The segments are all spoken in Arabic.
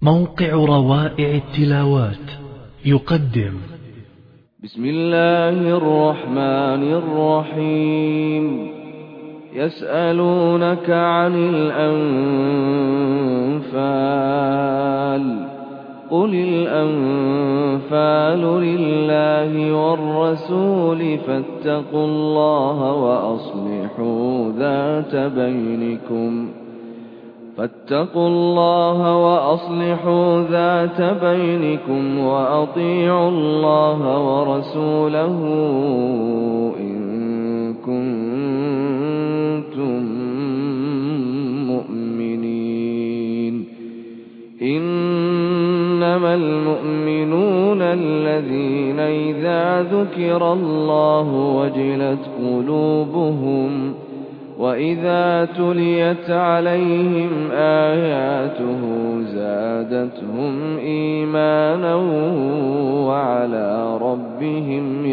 موقع روائع التلاوات يقدم بسم الله الرحمن الرحيم. يسألونك عن الأنفال قل الأنفال لله والرسول فاتقوا الله وأصلحوا ذات بينكم وأطيعوا الله ورسوله إن كنتم مؤمنين. إنما المؤمنون الذين إذا ذكر الله وجلت قلوبهم وإذا تليت عليهم آياته زادتهم إيمانا وعلى ربهم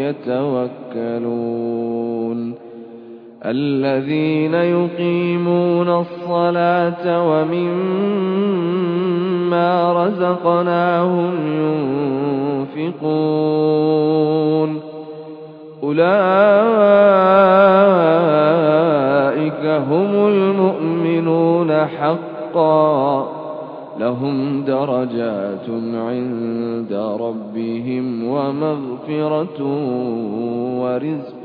يتوكلون. الذين يقيمون الصلاة ومما رزقناهم ينفقون أولئك هم المؤمنون حقا لهم درجات عند ربهم ومغفرة ورزق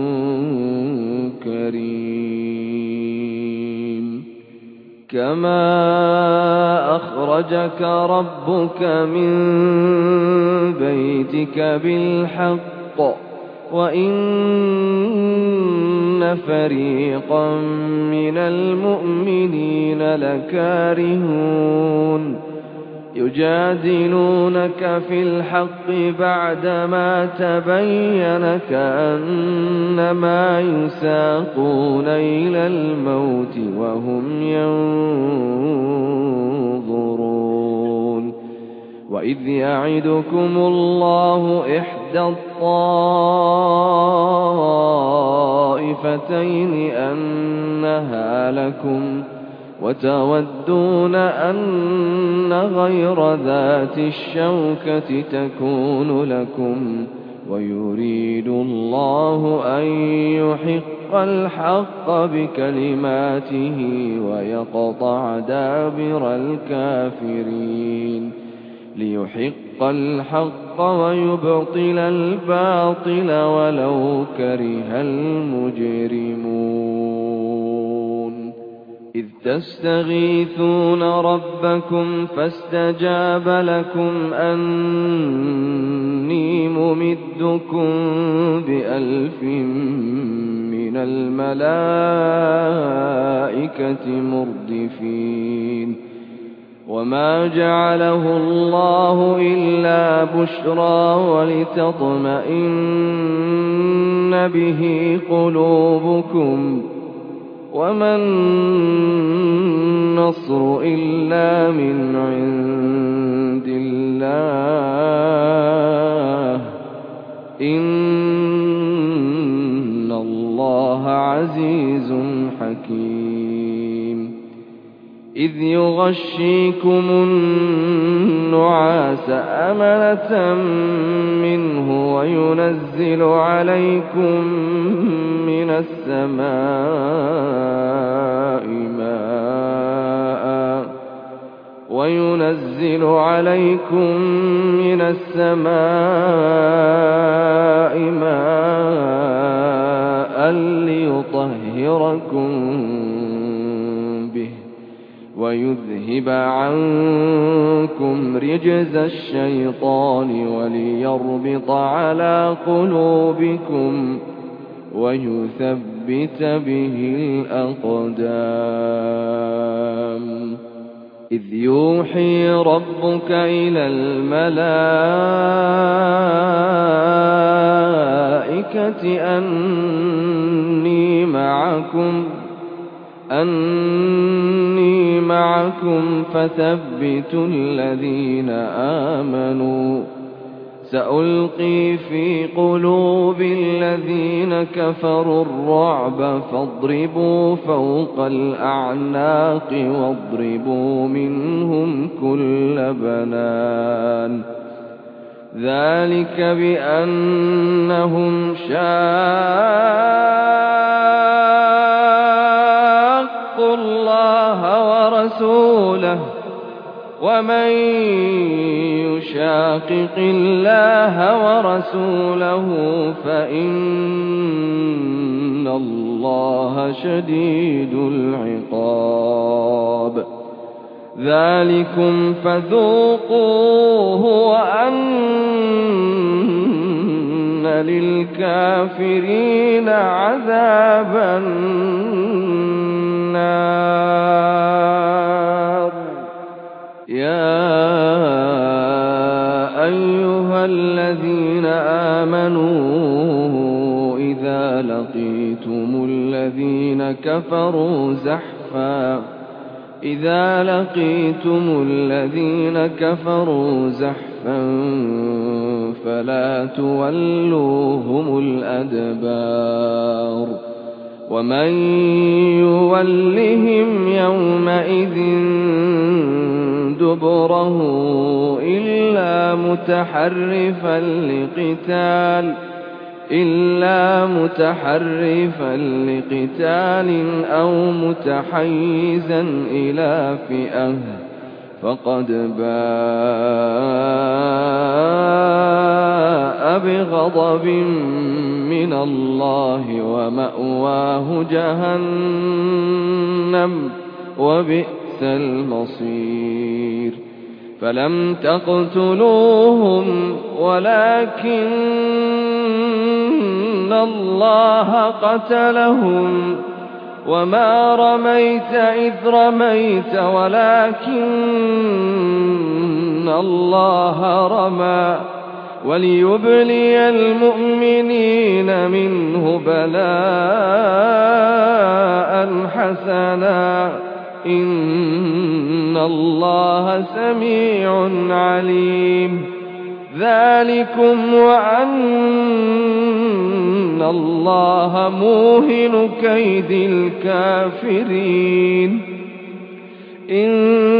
كريم. كما أخرجك ربك من بيتك بالحق وإن فريقا من المؤمنين لكارهون يجادلونك في الحق بعدما تبين كأنما يساقون إلى الموت وهم ينظرون. وإذ يعدكم الله إحدى الطائفتين أنها لكم وتودون أن غير ذات الشوكة تكون لكم ويريد الله أن يحق الحق بكلماته ويقطع دابر الكافرين ليحق الحق ويبطل الباطل ولو كره المجرمون. إذ تستغيثون ربكم فاستجاب لكم أني ممدكم ب1000 من الملائكة مردفين. وما جعله الله إلا بشرى ولتطمئن به قلوبكم وما النصر إلا من عند الله إن الله عزيز حكيم. إذ يغشيكم النعاس أمنة منه وينزل عليكم من السماء ماء ليطهركم به ويذهب عنكم رجز الشيطان وليربط على قلوبكم ويثبت به الأقدام. إذ يوحي ربك إلى الملائكة أني معكم فثبتوا الذين آمنوا سألقي في قلوب الذين كفروا الرعب فاضربوا فوق الأعناق واضربوا منهم كل بنان ذلك بأنهم شاقوا الله ورسوله ومن يشاقق الله ورسوله فإن الله شديد العقاب ذلكم فذوقوه وأن للكافرين عذاب النار يا أيها الذين آمنوا إذا لقيتم الذين كفروا زحفا فلا تولوهم الأدبار ومن يولهم يومئذ دبره إلا متحرفا لقتال أو متحيزا إلى فئة فقد باء بغضب من الله ومأواه جهنم وبئس المصير فلم تقتلوهم ولكن الله قتلهم وما رميت إذ رميت ولكن الله رمى وليبلي المؤمنين منه بلاء حسنا إن الله سميع عليم ذلكم وأن الله موهن كيد الكافرين إن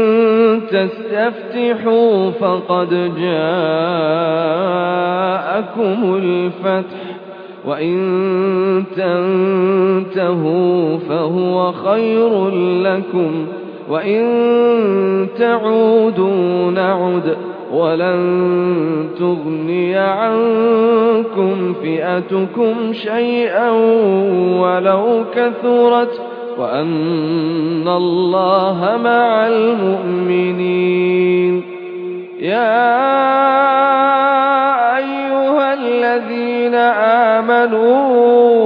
تستفتحوا فقد جاءكم الفتح وإن تنتهوا فهو خير لكم وإن تعودوا نعد ولن تغني عنكم فئتكم شيئا ولو كثرت وأن الله مع المؤمنين يا أيها الذين آمنوا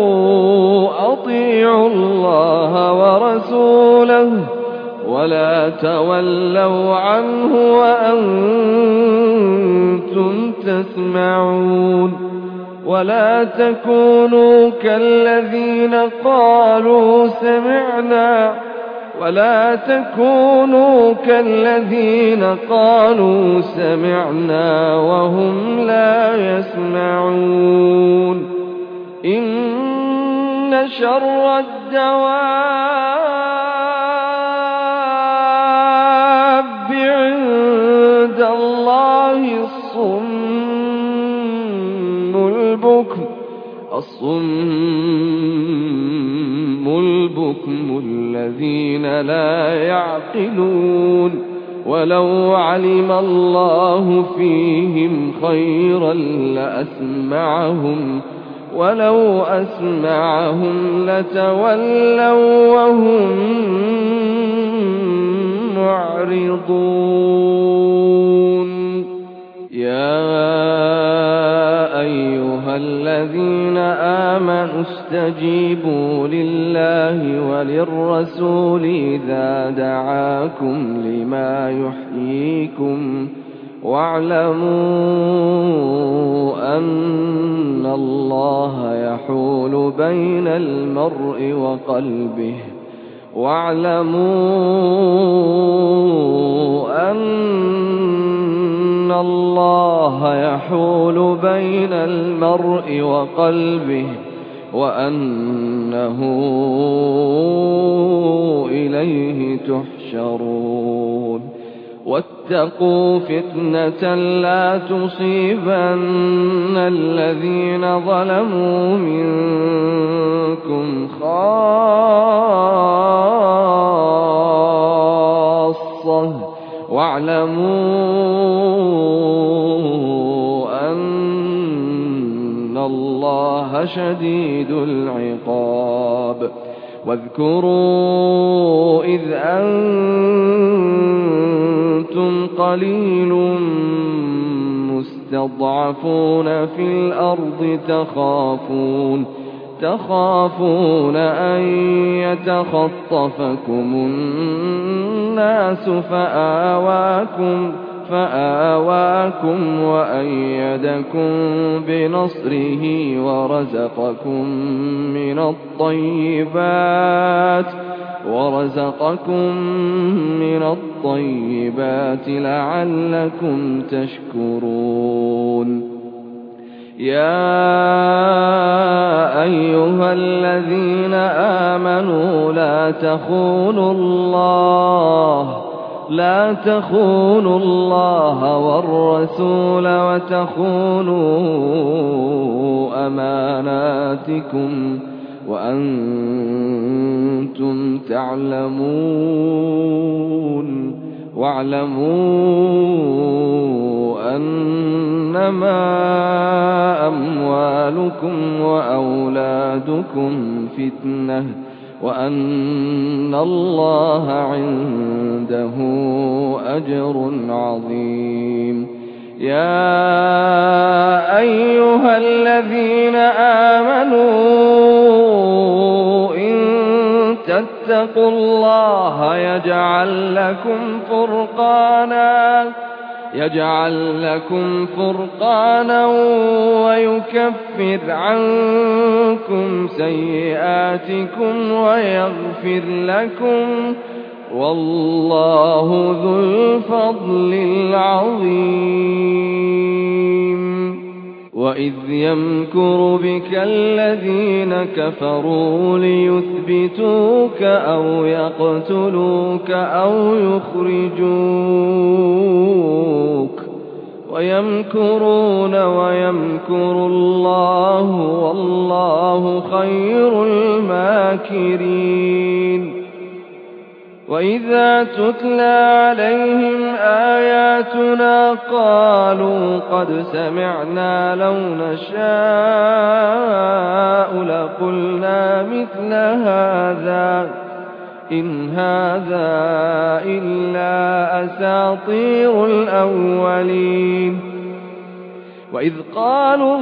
أطيعوا الله ورسوله ولا تولوا عنه وأنتم تسمعون ولا تكونوا كالذين قالوا سمعنا وهم لا يسمعون إن شر الدواب عند الله الصم البكم الذين لا يعقلون ولو علم الله فيهم خيرا لأسمعهم ولو أسمعهم لتولوا وهم معرضون يا أيها الذين آمنوا استجيبوا لله وللرسول إذا دعاكم لما يحييكم واعلموا أن الله يحول بين المرء وقلبه وأنه إليه تحشرون واتقوا فتنة لا تصيبن الذين ظلموا منكم خاصة واعلموا أن الله شديد العقاب واذكروا إذ أنتم قليل مستضعفون في الأرض تخافون أن يتخطفكم الناس فآواكم وأيدكم بنصره ورزقكم من الطيبات لعلكم تشكرون يا أيها الذين آمنوا لا تخونوا الله والرسول وتخونوا أماناتكم وأنتم تعلمون واعلموا أنما أموالكم وأولادكم فتنة وأن الله عنده أجر عظيم يا أيها الذين آمنوا إن تتقوا الله يجعل لكم فرقانا ويكفر عنكم سيئاتكم ويغفر لكم والله ذو الفضل العظيم وإذ يمكر بك الذين كفروا ليثبتوك أو يقتلوك أو يخرجوك ويمكرون ويمكر الله والله خير الماكرين وإذا تتلى عليهم آياتنا قالوا قد سمعنا لو نشاء لقلنا مثل هذا إن هذا إلا أساطير الأولين وإذ قالوا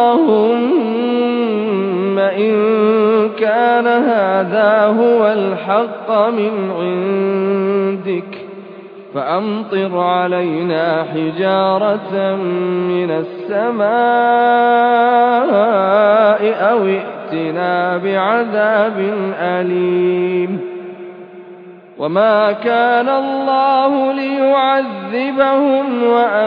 اللهم إن كان هذا هو الحق من عندك فأمطر علينا حجارة من السماء أو ائتنا بعذاب أليم وما كان الله ليعذبهم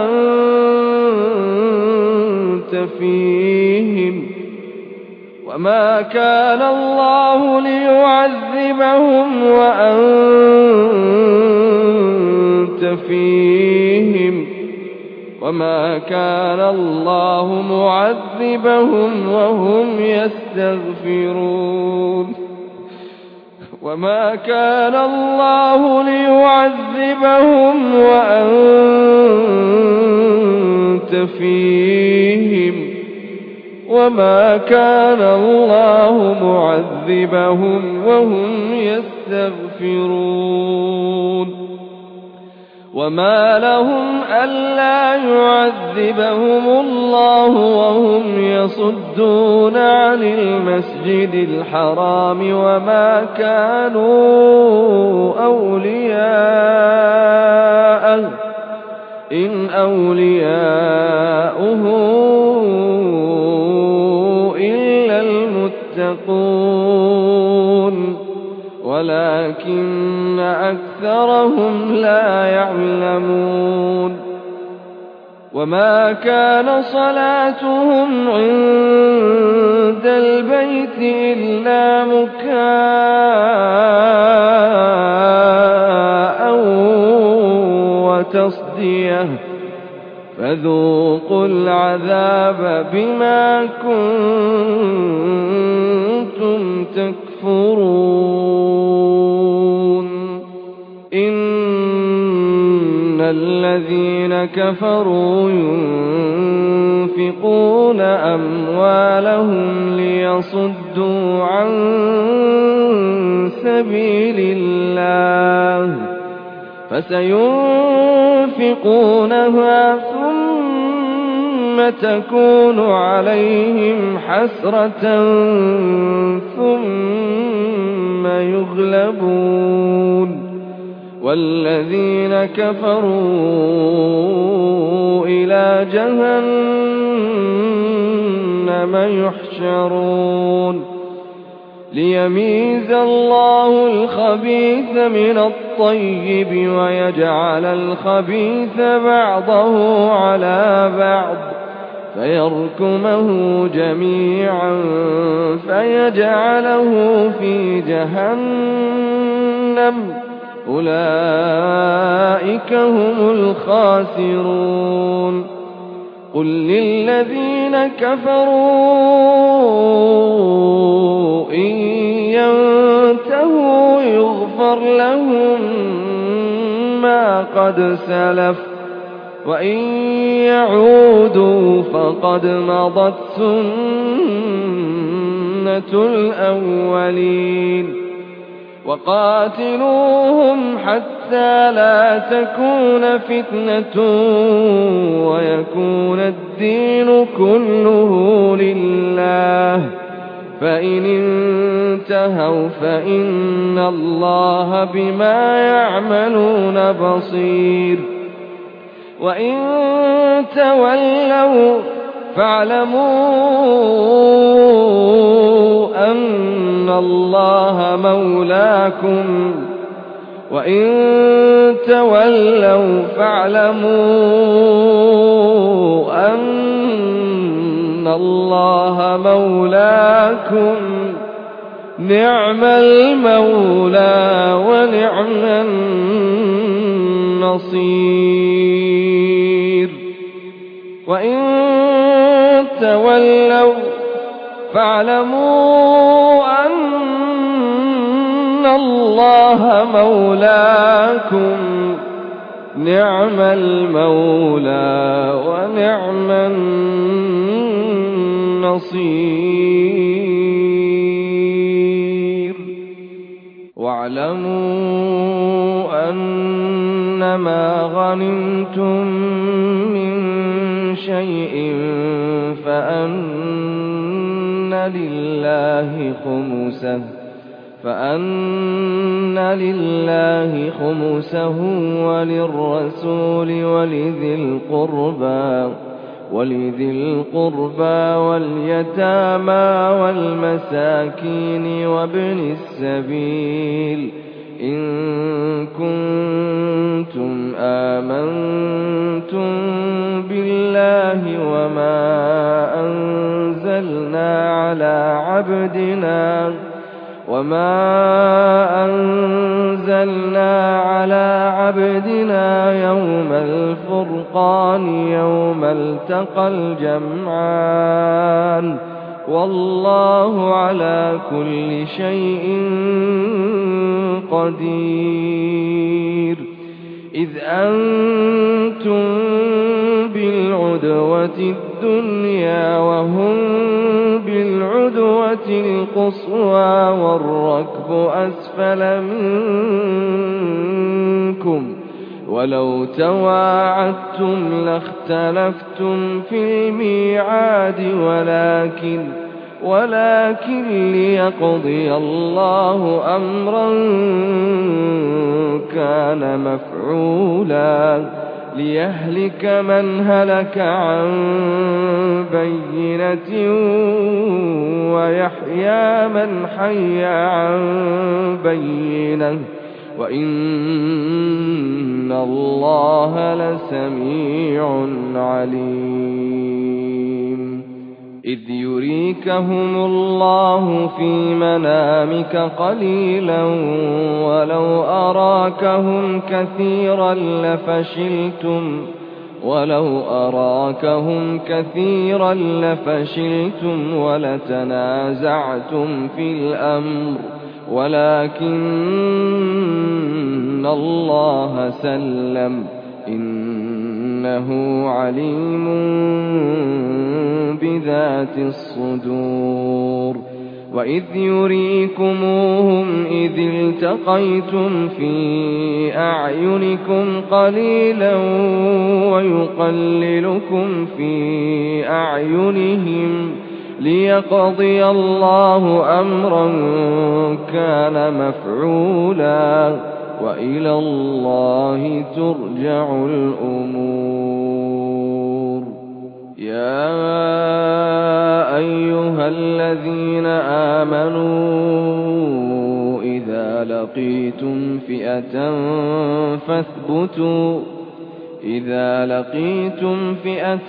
وأنت فيهم وما كان الله ليعذبهم وأنت فيهم وما كان الله معذبهم وهم يستغفرون وما كان الله ليعذبهم وأنت فيهم وما كان الله معذبهم وهم يستغفرون وما لهم ألا يعذبهم الله وهم يصدون عن المسجد الحرام وما كانوا أولياءه إن أولياؤه إلا المتقون ولكن أكثرهم لا يعلمون وما كان صلاتهم عند البيت إلا مكاء وتصديقا أودية فذوقوا العذاب بما كنتم تكفرون إن الذين كفروا ينفقون أموالهم ليصدوا عن سبيل الله فسينفقونها ثم تكون عليهم حسرة ثم يغلبون والذين كفروا إلى جهنم يحشرون ليميز الله الخبيث من الطيب ويجعل الخبيث بعضه على بعض فيركمه جميعا فيجعله في جهنم أولئك هم الخاسرون قل للذين كفروا إن ينتهوا يغفر لهم ما قد سلف وإن يعودوا فقد مضت سنة الأولين وقاتلوهم حتى لا تكون فتنة ويكون الدين كله لله فإن انتهوا فإن الله بما يعملون بصير وإن تولوا فاعلموا أن الله مولاكم وإن تولوا فاعلموا أن الله مولاكم نعم المولى ونعم النصير وإن تولوا فاعلموا أن الله مولاكم نعم المولى ونعم النصير واعلموا أنما غنمتم من شيء فأن لله خمسه وللرسول ولذي القربى واليتامى والمساكين وابن السبيل إن كنتم آمنتم بالله وما أنزلنا على عبدنا يوم الفرقان يوم التقى الجمعان والله على كل شيء قدير إذ أنتم بالعدوة الدنيا وهم بالعدوة القصوى والركب أسفل منكم ولو تواعدتم لاختلفتم في الميعاد ولكن ليقضي الله أمرا كان مفعولا ليهلك من هلك عن بينة ويحيى من حي عن بينة وإن الله لسميع عليم إذ يريكهم الله في منامك قليلا ولو أراكهم كثيرا لفشلتم ولتنازعتم في الأمر ولكن الله سلم إنه عليم بذات الصدور وإذ يريكموهم إذ التقيتم في أعينكم قليلا ويقللكم في أعينهم ليقضي الله أمرا كان مفعولا وإلى الله ترجع الأمور يا أيها الذين آمنوا إذا لقيتم فئة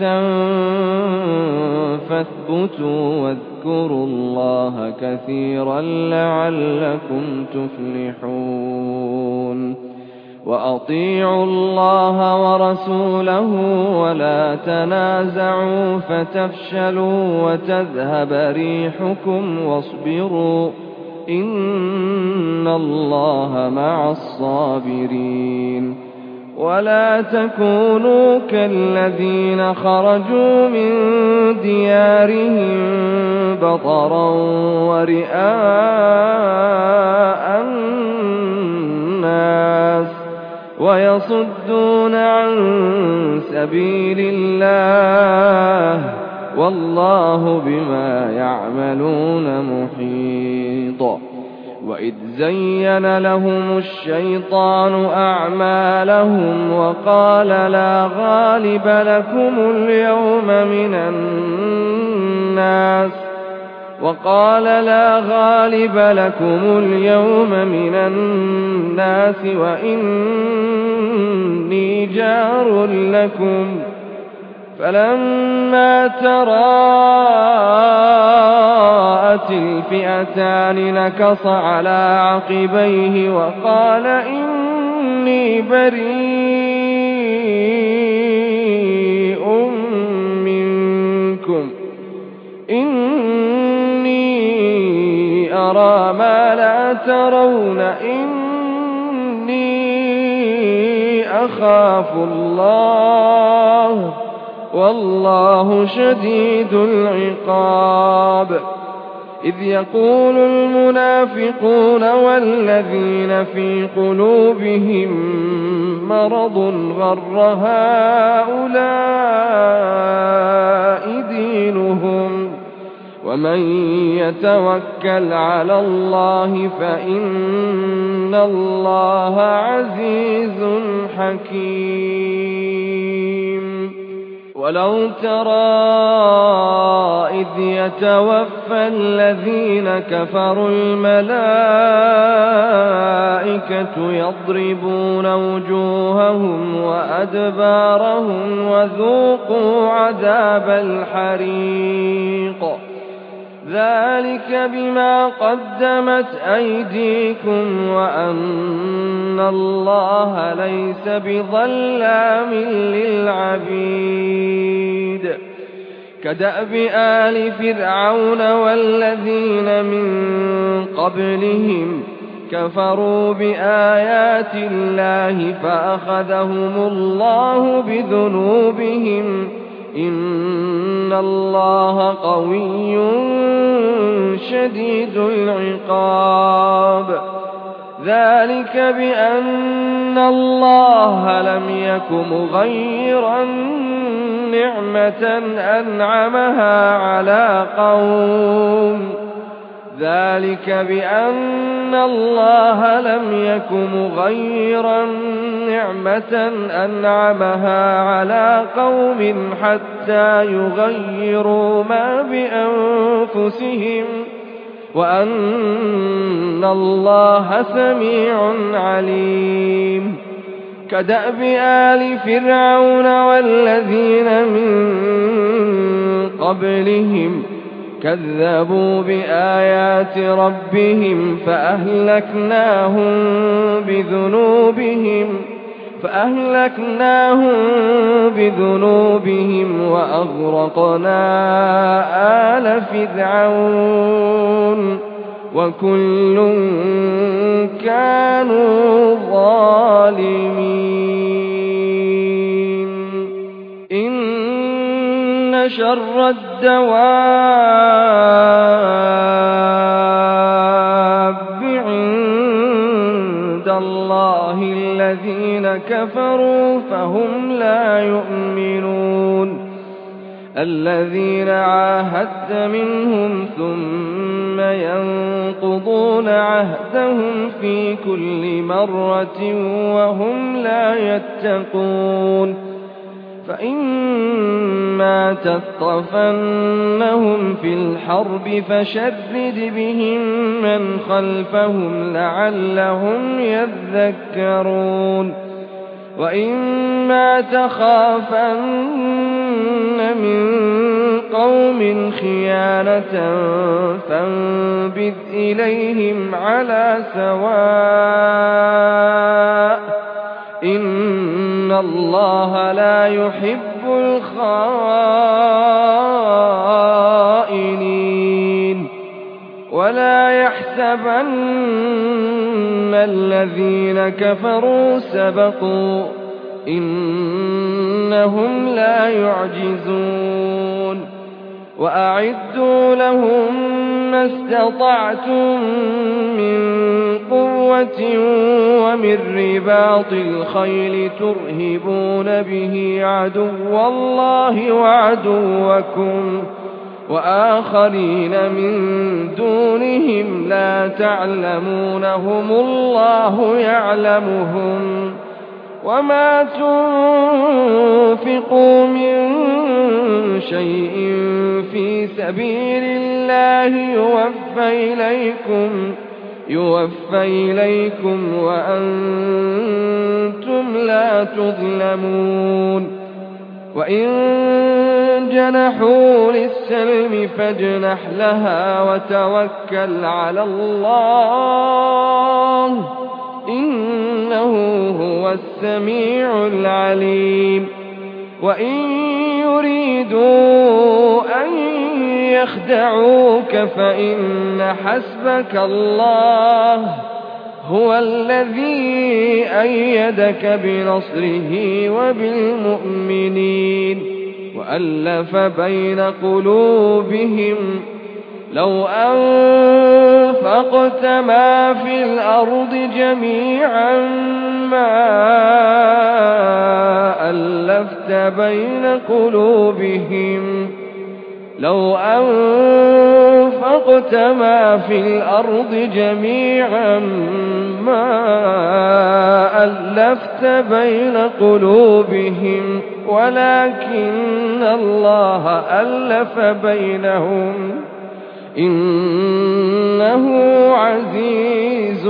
فاثبتوا واذكروا الله كثيرا لعلكم تفلحون وأطيعوا الله ورسوله ولا تنازعوا فتفشلوا وتذهب ريحكم واصبروا إن الله مع الصابرين ولا تكونوا كالذين خرجوا من ديارهم بطرا ورئاء الناس ويصدون عن سبيل الله والله بما يعملون محيط وإذ زين لهم الشيطان أعمالهم وقال لا غالب لكم اليوم من الناس وإني جار لكم فلما تراءت الفئتان نكص على عقبيه وقال إني بريء منكم إني أرى ما لا ترون إني أخاف الله والله شديد العقاب إذ يقول المنافقون والذين في قلوبهم مرض غر هؤلاء دينهم ومن يتوكل على الله فإن الله عزيز حكيم ولو ترى إذ يتوفى الذين كفروا الملائكة يضربون وجوههم وأدبارهم وذوقوا عذاب الحريق ذلك بما قدمت أيديكم وأن الله ليس بظلام للعبيد كدأب آل فرعون والذين من قبلهم كفروا بآيات الله فأخذهم الله بذنوبهم إن الله قوي شديد العقاب ذلك بأن الله لم يك مغيرا نعمة أنعمها على قوم ذلك بأن الله لم يك مغيرا نعمة أنعمها على قوم حتى يغيروا ما بأنفسهم وأن الله سميع عليم كدأب آل فرعون والذين من قبلهم كذبوا بآيات ربهم فأهلكناهم بذنوبهم وأغرقنا آل فرعون وكل كانوا ظالمين. إن شر الدواب عند الله الذين كفروا فهم لا يؤمنون. الذين عاهدت منهم ثم ينقضون عهدهم في كل مرة وهم لا يتقون. فإما تثقفنهم في الحرب فشرد بهم من خلفهم لعلهم يذكرون. وإما تخافن من قوم خيانة فانبذ إليهم على سواء إن الله لا يحب الخائنين. ولا يحسبن الذين كفروا سبقوا إنهم لا يعجزون. وأعدوا لهم ما استطعتم من قوة ومن رباط الخيل ترهبون به عدو الله وعدوكم وآخرين من دونهم لا تعلمونهم الله يعلمهم. وما تنفقوا من شيء في سبيل الله يوفى إليكم وأنتم لا تظلمون. وإن جنحوا للسلم فاجنح لها وتوكل على الله إنه هو السميع العليم. وإن يريدوا أن يخدعوك فإن حسبك الله هو الذي أيدك بنصره وبالمؤمنين وألف بين قلوبهم لو أنفقت ما في الأرض جميعا ما ألفت بين قلوبهم لو أنفقت ما في الأرض جميعا ما ألفت بين قلوبهم ولكن الله ألف بينهم إنه عزيز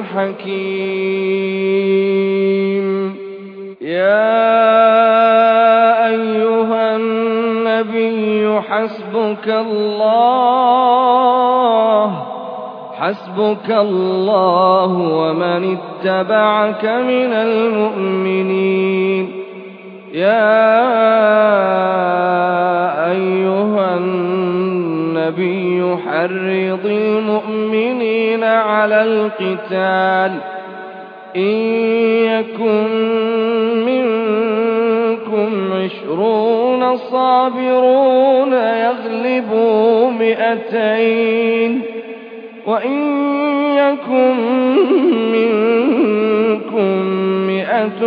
حكيم. يا أيها النبي حسبك الله ومن اتبعك من المؤمنين. يا أيها النبي حرض المؤمنين على القتال إن يكن منكم 20 صابرون يغلبوا 200 وإن يكن منكم 100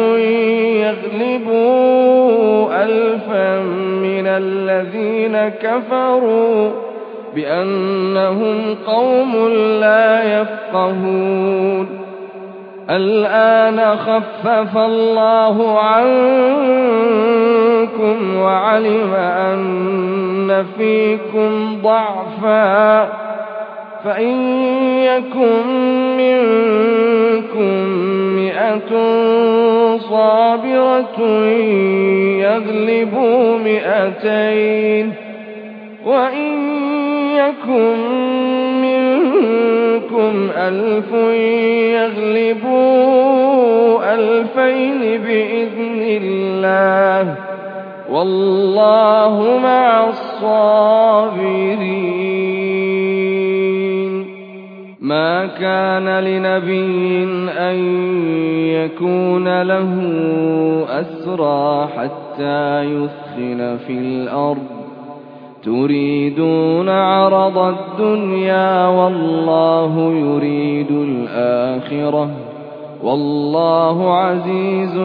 يغلبوا 1000 من الذين كفروا بأنهم قوم لا يفقهون. الآن خفف الله عنكم وعلم أن فيكم ضعفا فإن يكن منكم 100 صابرة يغلبوا 200 وإن يكن منكم 1000 يغلبوا 2000 بإذن الله والله مع الصابرين. ما كان لنبي أن يكون له أسرى حتى يثخن في الأرض تريدون عرض الدنيا والله يريد الآخرة والله عزيز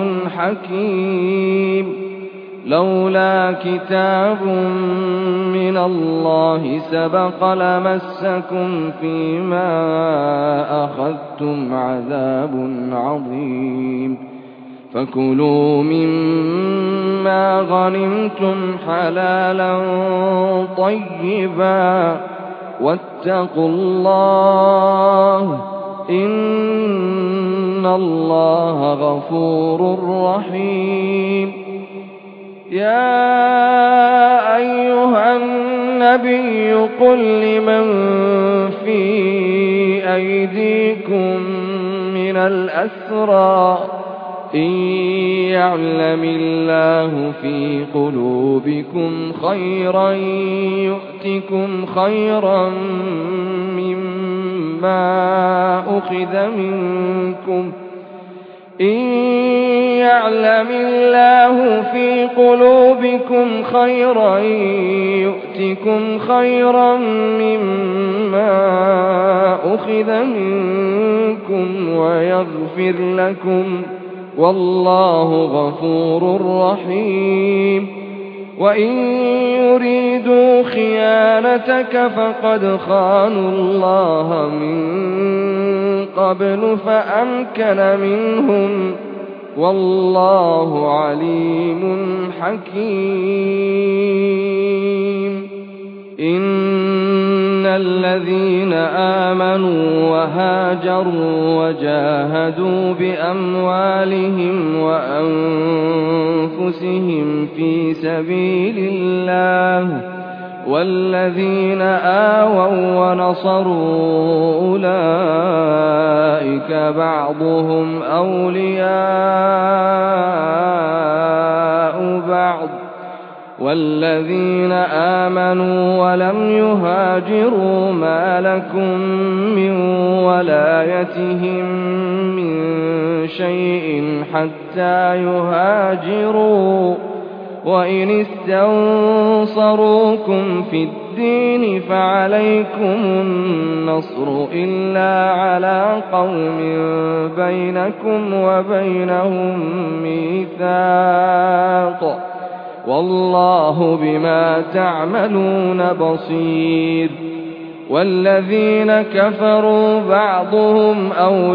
حكيم. لولا كتاب من الله سبق لمسكم فيما أخذتم عذاب عظيم. فكلوا مما غنمتم حلالا طيبا واتقوا الله إن الله غفور رحيم. يا أيها النبي قل لمن في أيديكم من الأسرى إن يعلم الله في قلوبكم خيرا يؤتكم خيرا مما أخذ منكم إن يعلم الله في قلوبكم خيرا يؤتكم خيرا مما أخذ منكم ويغفر لكم والله غفور رحيم. وإن يريدوا خيانتك فقد خانوا الله من قبل فأمكن منهم والله عليم حكيم. إن الذين آمنوا وهاجروا وجاهدوا بأموالهم وأنفسهم في سبيل الله والذين آووا ونصروا أولئك بعضهم أولياء بعض والذين آمنوا ولم يهاجروا ما لكم من ولايتهم من شيء حتى يهاجروا وإن استنصروكم في الدين فعليكم النصر إلا على قوم بينكم وبينهم ميثاق والله بما تعملون بصير. والذين كفروا بعضهم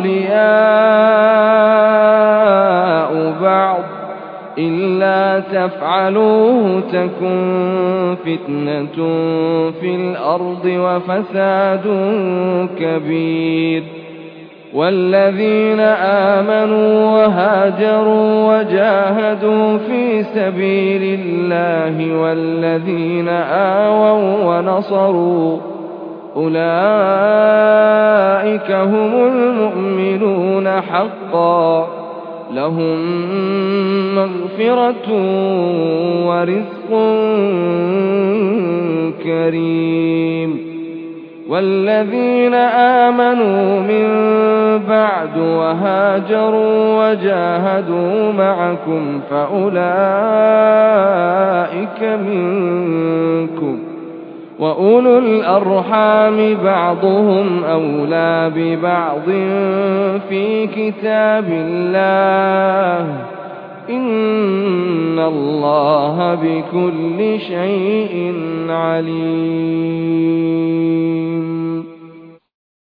أولياء بعض إلا تفعلوه تكن فتنة في الأرض وفساد كبير. والذين آمنوا وهاجروا وجاهدوا في سبيل الله والذين آووا ونصروا أولئك هم المؤمنون حقا لهم مغفرة ورزق كريم. والذين آمنوا من بعد وهاجروا وجاهدوا معكم فأولئك منكم وأولو الأرحام بعضهم أولى ببعض في كتاب الله إن الله بكل شيء عليم.